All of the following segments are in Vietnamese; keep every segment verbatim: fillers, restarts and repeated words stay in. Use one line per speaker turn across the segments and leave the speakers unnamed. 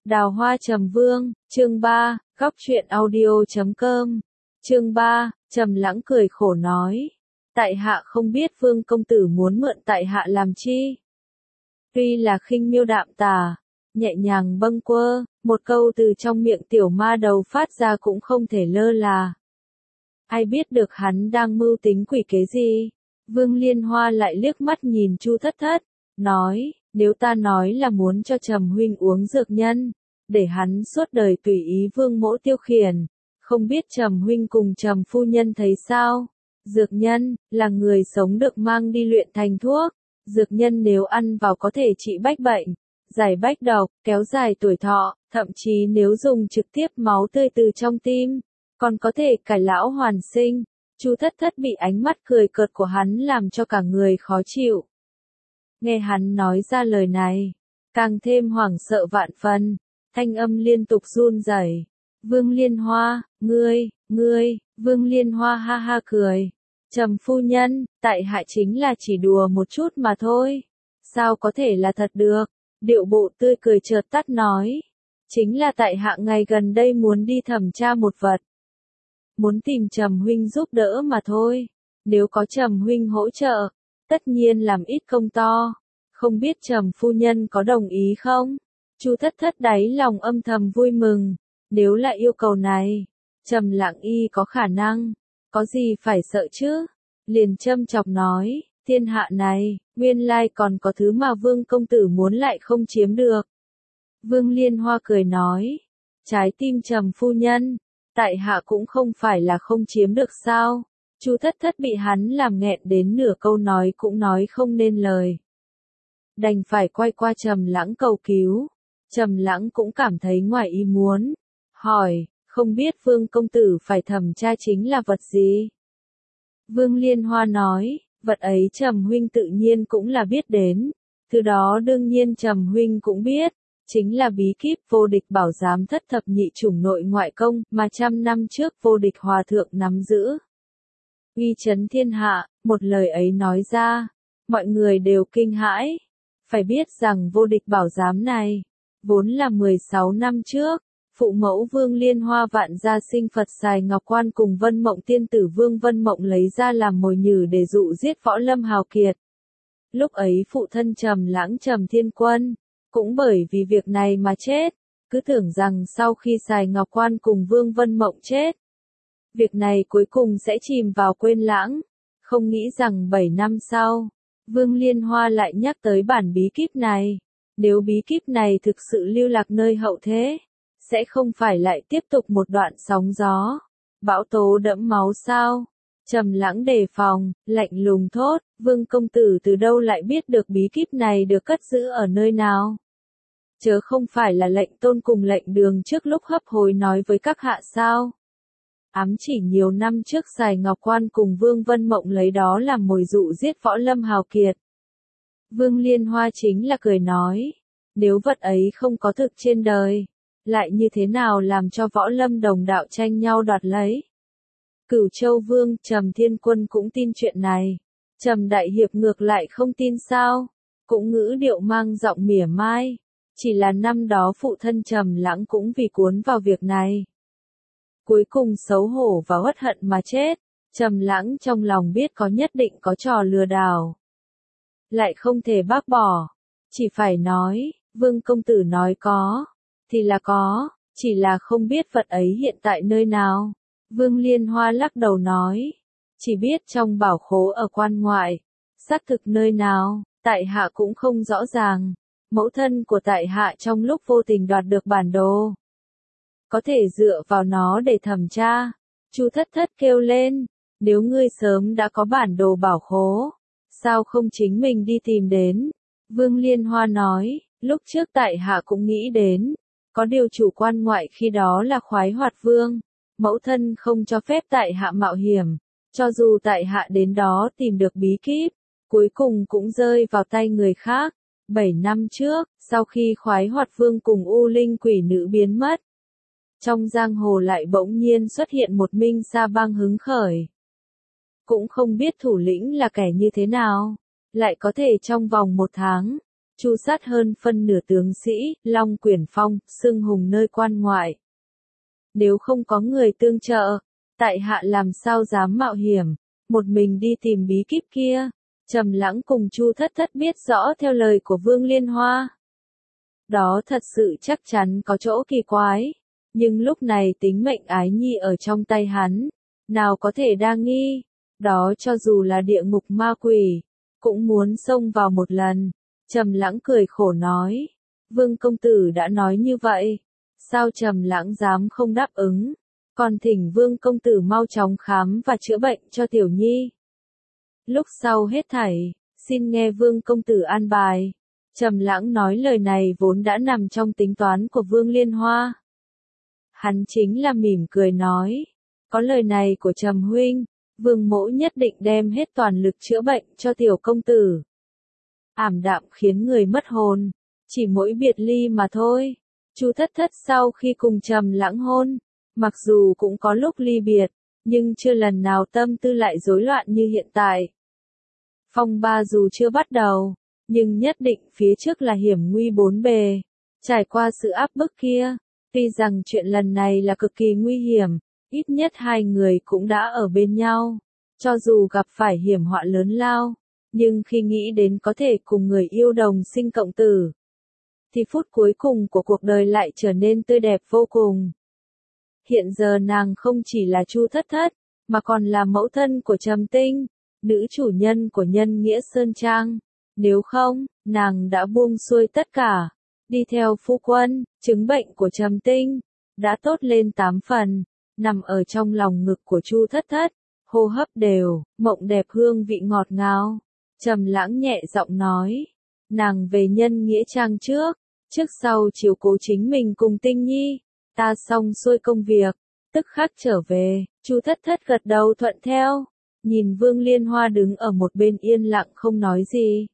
Đào Hoa Trầm Vương, chương ba, góc truyện audio chấm com. Chương ba, Trầm Lãng cười khổ nói, tại hạ không biết Vương công tử muốn mượn tại hạ làm chi. Tuy là khinh miêu đạm tà, nhẹ nhàng bâng quơ, một câu từ trong miệng tiểu ma đầu phát ra cũng không thể lơ là. Ai biết được hắn đang mưu tính quỷ kế gì? Vương Liên Hoa lại liếc mắt nhìn Chu Thất Thất, nói, nếu ta nói là muốn cho Trầm huynh uống dược nhân, để hắn suốt đời tùy ý Vương mỗ tiêu khiển, không biết Trầm huynh cùng Trầm phu nhân thấy sao? Dược nhân, là người sống được mang đi luyện thành thuốc, dược nhân nếu ăn vào có thể trị bách bệnh, giải bách độc, kéo dài tuổi thọ, thậm chí nếu dùng trực tiếp máu tươi từ trong tim, còn có thể cải lão hoàn sinh. Chu Thất Thất bị ánh mắt cười cợt của hắn làm cho cả người khó chịu. Nghe hắn nói ra lời này, càng thêm hoảng sợ vạn phần, thanh âm liên tục run rẩy. Vương Liên Hoa, ngươi, ngươi, Vương Liên Hoa ha ha cười. Trầm phu nhân, tại hạ chính là chỉ đùa một chút mà thôi. Sao có thể là thật được? Điệu bộ tươi cười chợt tắt nói. Chính là tại hạ ngày gần đây muốn đi thẩm tra một vật. Muốn tìm Trầm huynh giúp đỡ mà thôi. Nếu có Trầm huynh hỗ trợ, tất nhiên làm ít công to. Không biết Trầm phu nhân có đồng ý không? Chu Thất Thất đáy lòng âm thầm vui mừng. Nếu là yêu cầu này, Trầm Lãng y có khả năng, có gì phải sợ chứ? Liền châm chọc nói, thiên hạ này, nguyên lai còn có thứ mà Vương công tử muốn lại không chiếm được. Vương Liên Hoa cười nói, trái tim Trầm phu nhân, tại hạ cũng không phải là không chiếm được sao? Chu Thất Thất bị hắn làm nghẹn đến nửa câu nói cũng nói không nên lời. Đành phải quay qua Trầm Lãng cầu cứu. Trầm Lãng cũng cảm thấy ngoài ý muốn, hỏi, không biết Vương công tử phải thẩm tra chính là vật gì? Vương Liên Hoa nói, vật ấy Trầm huynh tự nhiên cũng là biết đến, thứ đó đương nhiên Trầm huynh cũng biết, chính là bí kíp vô địch bảo giám thất thập nhị chủng nội ngoại công mà trăm năm trước vô địch hòa thượng nắm giữ. Uy chấn thiên hạ, một lời ấy nói ra, mọi người đều kinh hãi. Phải biết rằng vô địch bảo giám này, vốn là mười sáu năm trước, phụ mẫu Vương Liên Hoa vạn gia sinh Phật Sài Ngọc Quan cùng Vân Mộng tiên tử Vương Vân Mộng lấy ra làm mồi nhử để dụ giết Võ Lâm hào kiệt. Lúc ấy phụ thân Trầm Lãng Trầm Thiên Quân, cũng bởi vì việc này mà chết, cứ tưởng rằng sau khi Sài Ngọc Quan cùng Vương Vân Mộng chết, việc này cuối cùng sẽ chìm vào quên lãng, không nghĩ rằng bảy năm sau, Vương Liên Hoa lại nhắc tới bản bí kíp này. Nếu bí kíp này thực sự lưu lạc nơi hậu thế, sẽ không phải lại tiếp tục một đoạn sóng gió, bão tố đẫm máu sao? Trầm Lãng đề phòng, lạnh lùng thốt, Vương công tử từ đâu lại biết được bí kíp này được cất giữ ở nơi nào? Chớ không phải là lệnh tôn cùng lệnh đường trước lúc hấp hối nói với các hạ sao? Ám chỉ nhiều năm trước Sài Ngọc Quan cùng Vương Vân Mộng lấy đó làm mồi dụ giết Võ Lâm hào kiệt. Vương Liên Hoa chính là cười nói, nếu vật ấy không có thực trên đời, lại như thế nào làm cho Võ Lâm đồng đạo tranh nhau đoạt lấy? Cửu Châu Vương Trầm Thiên Quân cũng tin chuyện này, Trầm Đại Hiệp ngược lại không tin sao? Cũng ngữ điệu mang giọng mỉa mai, chỉ là năm đó phụ thân Trầm Lãng cũng vì cuốn vào việc này, cuối cùng xấu hổ và uất hận mà chết. Trầm Lãng trong lòng biết có nhất định có trò lừa đảo, lại không thể bác bỏ, chỉ phải nói, Vương công tử nói có, thì là có, chỉ là không biết vật ấy hiện tại nơi nào. Vương Liên Hoa lắc đầu nói, chỉ biết trong bảo khố ở quan ngoại, xác thực nơi nào, tại hạ cũng không rõ ràng. Mẫu thân của tại hạ trong lúc vô tình đoạt được bản đồ, có thể dựa vào nó để thẩm tra. Chu Thất Thất kêu lên, nếu ngươi sớm đã có bản đồ bảo khố, sao không chính mình đi tìm đến? Vương Liên Hoa nói, lúc trước tại hạ cũng nghĩ đến, có điều chủ quan ngoại khi đó là Khoái Hoạt Vương, mẫu thân không cho phép tại hạ mạo hiểm, cho dù tại hạ đến đó tìm được bí kíp, cuối cùng cũng rơi vào tay người khác. Bảy năm trước, sau khi Khoái Hoạt Vương cùng U Linh quỷ nữ biến mất, trong giang hồ lại bỗng nhiên xuất hiện một Minh Sa bang hứng khởi. Cũng không biết thủ lĩnh là kẻ như thế nào, lại có thể trong vòng một tháng, chu sát hơn phân nửa tướng sĩ, Long Quyển Phong, xưng hùng nơi quan ngoại. Nếu không có người tương trợ, tại hạ làm sao dám mạo hiểm, một mình đi tìm bí kíp kia. Trầm Lãng cùng Chu Thất Thất biết rõ theo lời của Vương Liên Hoa. Đó thật sự chắc chắn có chỗ kỳ quái, nhưng lúc này tính mệnh Ái Nhi ở trong tay hắn, nào có thể đa nghi, đó cho dù là địa ngục ma quỷ, cũng muốn xông vào một lần. Trầm Lãng cười khổ nói, Vương công tử đã nói như vậy, sao Trầm Lãng dám không đáp ứng, còn thỉnh Vương công tử mau chóng khám và chữa bệnh cho Tiểu Nhi. Lúc sau hết thảy, xin nghe Vương công tử an bài. Trầm Lãng nói lời này vốn đã nằm trong tính toán của Vương Liên Hoa. Hắn chính là mỉm cười nói, có lời này của Trầm huynh, Vương mỗ nhất định đem hết toàn lực chữa bệnh cho tiểu công tử. Ảm đạm khiến người mất hồn, chỉ mỗi biệt ly mà thôi. Chu Thất Thất sau khi cùng Trầm Lãng hôn, mặc dù cũng có lúc ly biệt, nhưng chưa lần nào tâm tư lại rối loạn như hiện tại. Phong ba dù chưa bắt đầu, nhưng nhất định phía trước là hiểm nguy bốn bề. Trải qua sự áp bức kia, tuy rằng chuyện lần này là cực kỳ nguy hiểm, ít nhất hai người cũng đã ở bên nhau. Cho dù gặp phải hiểm họa lớn lao, nhưng khi nghĩ đến có thể cùng người yêu đồng sinh cộng tử, thì phút cuối cùng của cuộc đời lại trở nên tươi đẹp vô cùng. Hiện giờ nàng không chỉ là Chu Thất Thất, mà còn là mẫu thân của Trầm Tinh, nữ chủ nhân của Nhân Nghĩa Sơn Trang. Nếu không, nàng đã buông xuôi tất cả, đi theo phu quân. Chứng bệnh của Trầm Tinh đã tốt lên tám phần, nằm ở trong lòng ngực của Chu Thất Thất, hô hấp đều, mộng đẹp hương vị ngọt ngào. Trầm Lãng nhẹ giọng nói, nàng về Nhân Nghĩa Trang trước, trước sau chiếu cố chính mình cùng Tinh Nhi, ta xong xuôi công việc, tức khắc trở về. Chu Thất Thất gật đầu thuận theo, nhìn Vương Liên Hoa đứng ở một bên yên lặng không nói gì.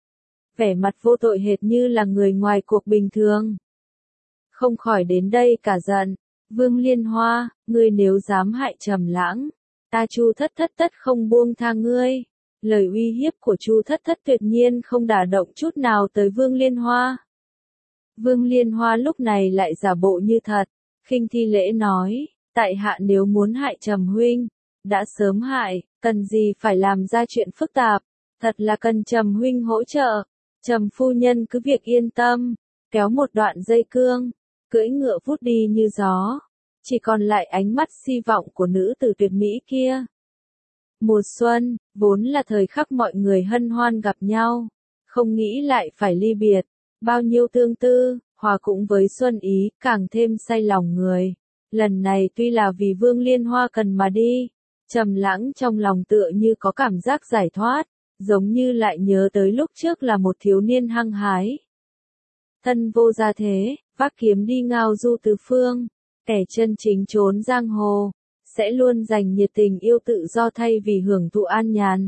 Vẻ mặt vô tội hệt như là người ngoài cuộc bình thường. Không khỏi đến đây cả giận, Vương Liên Hoa, ngươi nếu dám hại Trầm Lãng, ta Chu Thất Thất tất không buông tha ngươi. Lời uy hiếp của Chu Thất Thất tuyệt nhiên không đả động chút nào tới Vương Liên Hoa. Vương Liên Hoa lúc này lại giả bộ như thật, khinh thi lễ nói, tại hạ nếu muốn hại Trầm huynh, đã sớm hại, cần gì phải làm ra chuyện phức tạp, thật là cần Trầm huynh hỗ trợ. Trầm phu nhân cứ việc yên tâm, kéo một đoạn dây cương, cưỡi ngựa vút đi như gió, chỉ còn lại ánh mắt si vọng của nữ tử tuyệt mỹ kia. Mùa xuân, vốn là thời khắc mọi người hân hoan gặp nhau, không nghĩ lại phải ly biệt, bao nhiêu tương tư, hòa cũng với xuân ý, càng thêm say lòng người. Lần này tuy là vì Vương Liên Hoa cần mà đi, Trầm Lãng trong lòng tựa như có cảm giác giải thoát, giống như lại nhớ tới lúc trước là một thiếu niên hăng hái. Thân vô gia thế, vác kiếm đi ngao du tứ phương, kẻ chân chính trốn giang hồ, sẽ luôn dành nhiệt tình yêu tự do thay vì hưởng thụ an nhàn.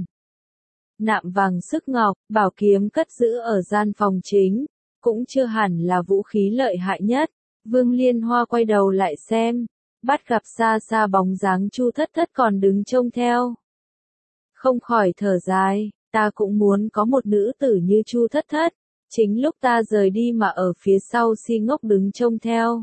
Nạm vàng sức ngọc, bảo kiếm cất giữ ở gian phòng chính, cũng chưa hẳn là vũ khí lợi hại nhất. Vương Liên Hoa quay đầu lại xem, bắt gặp xa xa bóng dáng Chu Thất Thất còn đứng trông theo. Không khỏi thở dài, ta cũng muốn có một nữ tử như Chu Thất Thất, chính lúc ta rời đi mà ở phía sau si ngốc đứng trông theo.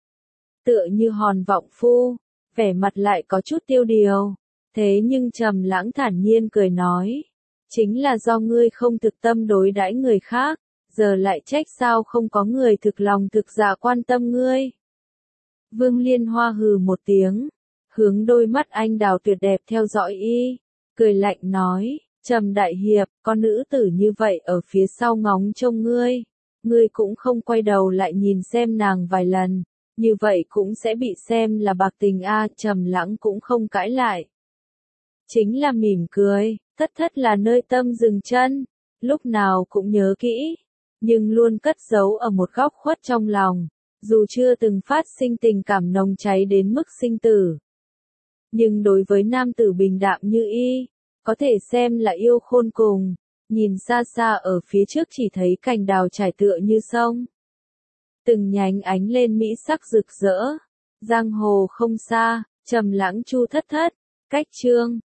Tựa như hòn vọng phu, vẻ mặt lại có chút tiêu điều, thế nhưng Trầm Lãng thản nhiên cười nói, chính là do ngươi không thực tâm đối đãi người khác, giờ lại trách sao không có người thực lòng thực dạ quan tâm ngươi. Vương Liên Hoa hừ một tiếng, hướng đôi mắt anh đào tuyệt đẹp theo dõi y, cười lạnh nói, Trầm đại hiệp, con nữ tử như vậy ở phía sau ngóng trông ngươi, ngươi cũng không quay đầu lại nhìn xem nàng vài lần, như vậy cũng sẽ bị xem là bạc tình a. Trầm Lãng cũng không cãi lại, chính là mỉm cười. Thất Thất là nơi tâm dừng chân, lúc nào cũng nhớ kỹ, nhưng luôn cất giấu ở một góc khuất trong lòng, dù chưa từng phát sinh tình cảm nồng cháy đến mức sinh tử. Nhưng đối với nam tử bình đạm như y, có thể xem là yêu khôn cùng. Nhìn xa xa ở phía trước chỉ thấy cành đào trải tựa như sông, từng nhánh ánh lên mỹ sắc rực rỡ. Giang hồ không xa, Trầm Lãng Chu Thất Thất, cách chương